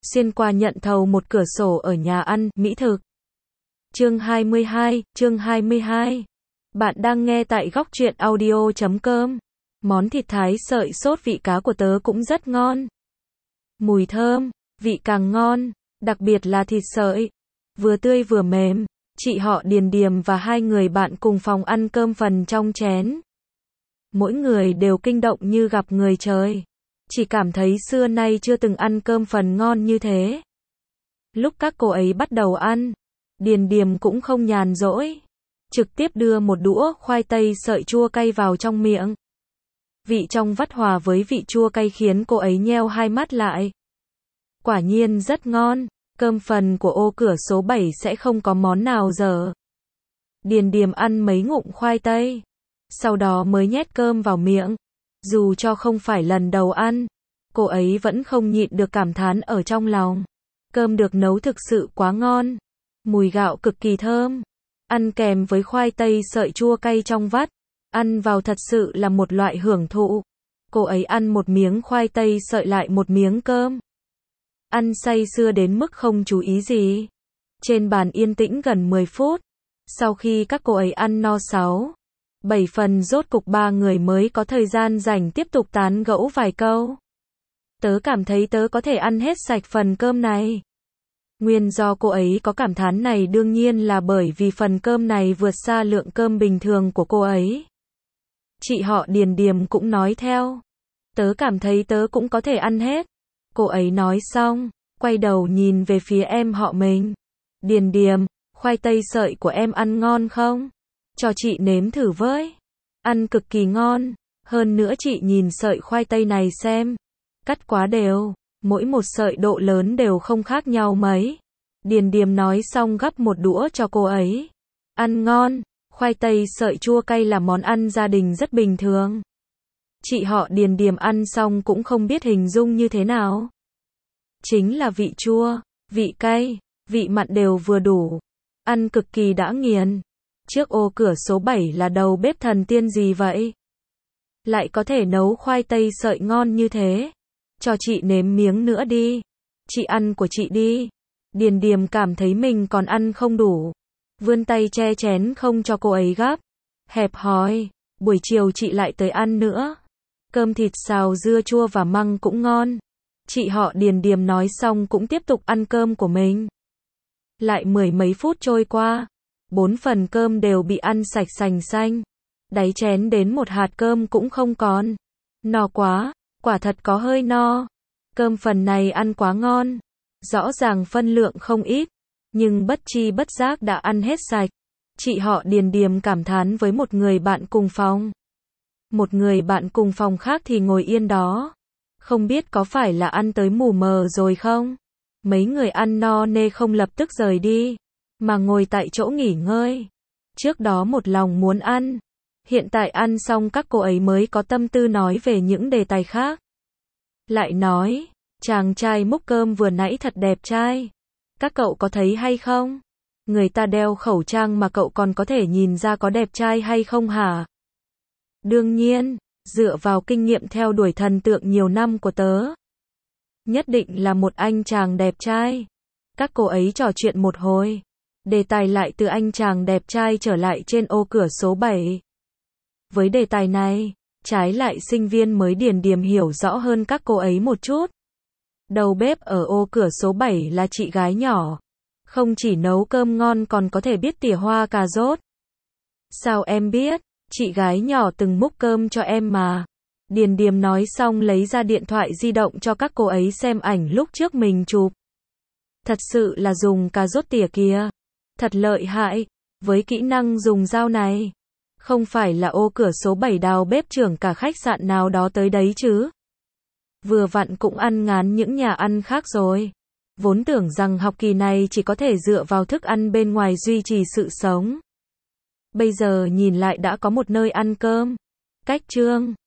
xuyên qua nhận thầu một cửa sổ ở nhà ăn, mỹ thực. Chương 22. Bạn đang nghe tại góc truyện audio.com. Món thịt thái sợi sốt vị cá của tớ cũng rất ngon. Mùi thơm, vị càng ngon, đặc biệt là thịt sợi. Vừa tươi vừa mềm. Chị họ Điền Điềm và hai người bạn cùng phòng ăn cơm phần trong chén. Mỗi người đều kinh động như gặp người trời. Chỉ cảm thấy xưa nay chưa từng ăn cơm phần ngon như thế. Lúc các cô ấy bắt đầu ăn, Điền Điềm cũng không nhàn rỗi. Trực tiếp đưa một đũa khoai tây sợi chua cay vào trong miệng. Vị trong vắt hòa với vị chua cay khiến cô ấy nheo hai mắt lại. Quả nhiên rất ngon, cơm phần của ô cửa số 7 sẽ không có món nào dở. Điền Điềm ăn mấy ngụm khoai tây, sau đó mới nhét cơm vào miệng. Dù cho không phải lần đầu ăn, cô ấy vẫn không nhịn được cảm thán ở trong lòng. Cơm được nấu thực sự quá ngon, mùi gạo cực kỳ thơm, ăn kèm với khoai tây sợi chua cay trong vắt, ăn vào thật sự là một loại hưởng thụ. Cô ấy ăn một miếng khoai tây sợi lại một miếng cơm. Ăn say sưa đến mức không chú ý gì. Trên bàn yên tĩnh gần 10 phút. Sau khi các cô ấy ăn no 7 phần rốt cục ba người mới có thời gian rảnh tiếp tục tán gẫu vài câu. Tớ cảm thấy tớ có thể ăn hết sạch phần cơm này. Nguyên do cô ấy có cảm thán này đương nhiên là bởi vì phần cơm này vượt xa lượng cơm bình thường của cô ấy. Chị họ Điền Điềm cũng nói theo. Tớ cảm thấy tớ cũng có thể ăn hết. Cô ấy nói xong, quay đầu nhìn về phía em họ mình. Điền Điềm, khoai tây sợi của em ăn ngon không? Cho chị nếm thử với. Ăn cực kỳ ngon. Hơn nữa chị nhìn sợi khoai tây này xem. Cắt quá đều. Mỗi một sợi độ lớn đều không khác nhau mấy. Điền Điềm nói xong gắp một đũa cho cô ấy. Ăn ngon. Khoai tây sợi chua cay là món ăn gia đình rất bình thường. Chị họ Điền Điềm ăn xong cũng không biết hình dung như thế nào. Chính là vị chua, vị cay, vị mặn đều vừa đủ. Ăn cực kỳ đã nghiền. Trước ô cửa số 7 là đầu bếp thần tiên gì vậy? Lại có thể nấu khoai tây sợi ngon như thế. Cho chị nếm miếng nữa đi. Chị ăn của chị đi. Điền Điềm cảm thấy mình còn ăn không đủ. Vươn tay che chén không cho cô ấy gắp. Hẹp hòi, buổi chiều chị lại tới ăn nữa. Cơm thịt xào dưa chua và măng cũng ngon. Chị họ Điền Điềm nói xong cũng tiếp tục ăn cơm của mình. Lại mười mấy phút trôi qua. 4 phần cơm đều bị ăn sạch sành xanh. Đáy chén đến một hạt cơm cũng không còn. No quá, quả thật có hơi no. Cơm phần này ăn quá ngon. Rõ ràng phân lượng không ít. Nhưng bất chi bất giác đã ăn hết sạch. Chị họ Điền Điềm cảm thán với một người bạn cùng phòng. Một người bạn cùng phòng khác thì ngồi yên đó. Không biết có phải là ăn tới mù mờ rồi không? Mấy người ăn no nê không lập tức rời đi, mà ngồi tại chỗ nghỉ ngơi. Trước đó một lòng muốn ăn. Hiện tại ăn xong các cô ấy mới có tâm tư nói về những đề tài khác. Lại nói, chàng trai múc cơm vừa nãy thật đẹp trai. Các cậu có thấy hay không? Người ta đeo khẩu trang mà cậu còn có thể nhìn ra có đẹp trai hay không hả? Đương nhiên, dựa vào kinh nghiệm theo đuổi thần tượng nhiều năm của tớ. Nhất định là một anh chàng đẹp trai. Các cô ấy trò chuyện một hồi. Đề tài lại từ anh chàng đẹp trai trở lại trên ô cửa số 7. Với đề tài này, trái lại sinh viên mới Điền Điềm hiểu rõ hơn các cô ấy một chút. Đầu bếp ở ô cửa số 7 là chị gái nhỏ. Không chỉ nấu cơm ngon còn có thể biết tỉa hoa cà rốt. Sao em biết? Chị gái nhỏ từng múc cơm cho em mà. Điền Điềm nói xong lấy ra điện thoại di động cho các cô ấy xem ảnh lúc trước mình chụp. Thật sự là dùng cà rốt tỉa kìa. Thật lợi hại. Với kỹ năng dùng dao này. Không phải là ô cửa số 7 đào bếp trưởng cả khách sạn nào đó tới đấy chứ. Vừa vặn cũng ăn ngán những nhà ăn khác rồi. Vốn tưởng rằng học kỳ này chỉ có thể dựa vào thức ăn bên ngoài duy trì sự sống. Bây giờ nhìn lại đã có một nơi ăn cơm. Cách chương